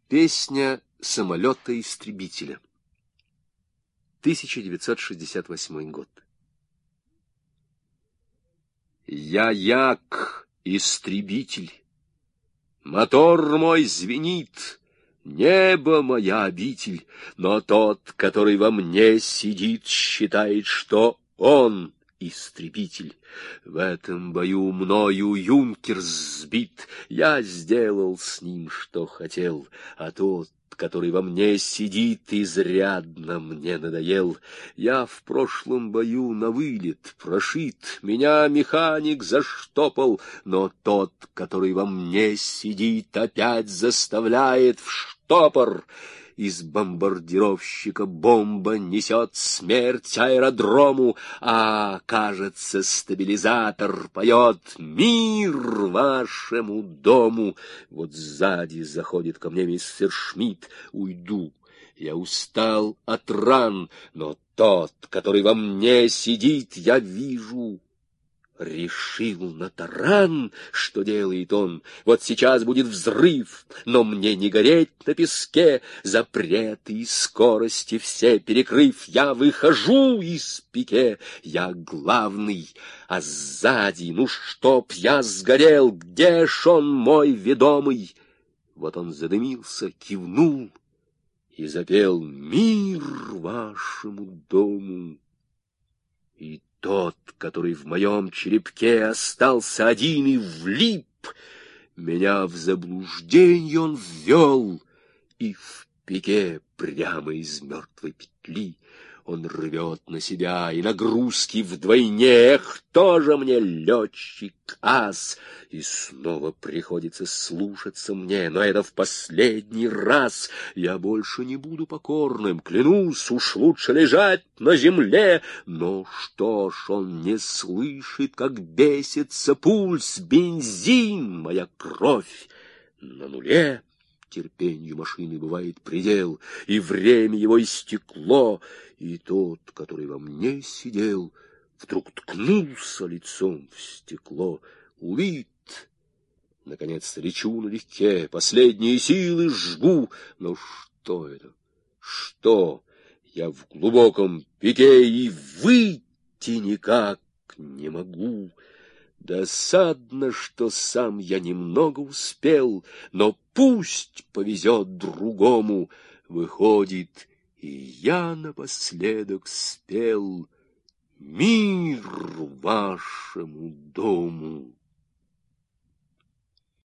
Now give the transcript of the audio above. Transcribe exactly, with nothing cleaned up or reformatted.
Песня самолета-истребителя. тысяча девятьсот шестьдесят восьмой год. Я як истребитель, мотор мой звенит, небо моя обитель, но тот, который во мне сидит, считает, что он истребитель. В этом бою мною юнкер сбит, я сделал с ним, что хотел, а тот, который во мне сидит, изрядно мне надоел. Я в прошлом бою на вылет прошит, меня механик заштопал, но тот, который во мне сидит, опять заставляет в штопор. Из бомбардировщика бомба несет смерть аэродрому, а, кажется, стабилизатор поет «Мир вашему дому». Вот сзади заходит ко мне мистер Шмидт. Уйду, я устал от ран, но тот, который во мне сидит, я вижу, решил на таран. Что делает он? Вот сейчас будет взрыв, но мне не гореть на песке. Запреты и скорости все перекрыв, я выхожу из пике. Я главный, а сзади, ну чтоб я сгорел, где ж он, мой ведомый? Вот он задымился, кивнул и запел «Мир вашему дому». И тот, который в моем черепке остался один и влип, меня в заблужденье он ввел, и в пике прямо из мертвой петли он рвет на себя и нагрузки вдвойне. Эх, тоже мне летчик ас! И снова приходится слушаться мне, но это в последний раз. Я больше не буду покорным, клянусь, уж лучше лежать на земле. Но что ж, он не слышит, как бесится пульс, бензин, моя кровь на нуле. Терпенью машины бывает предел, и время его истекло, и тот, который во мне сидел, вдруг ткнулся лицом в стекло. Убит! Наконец лечу налегке, последние силы жгу. Но что это? Что? Я в глубоком пике и выйти никак не могу. Досадно, что сам я немного успел, но пусть повезет другому. Выходит, и я напоследок спел «Мир вашему дому».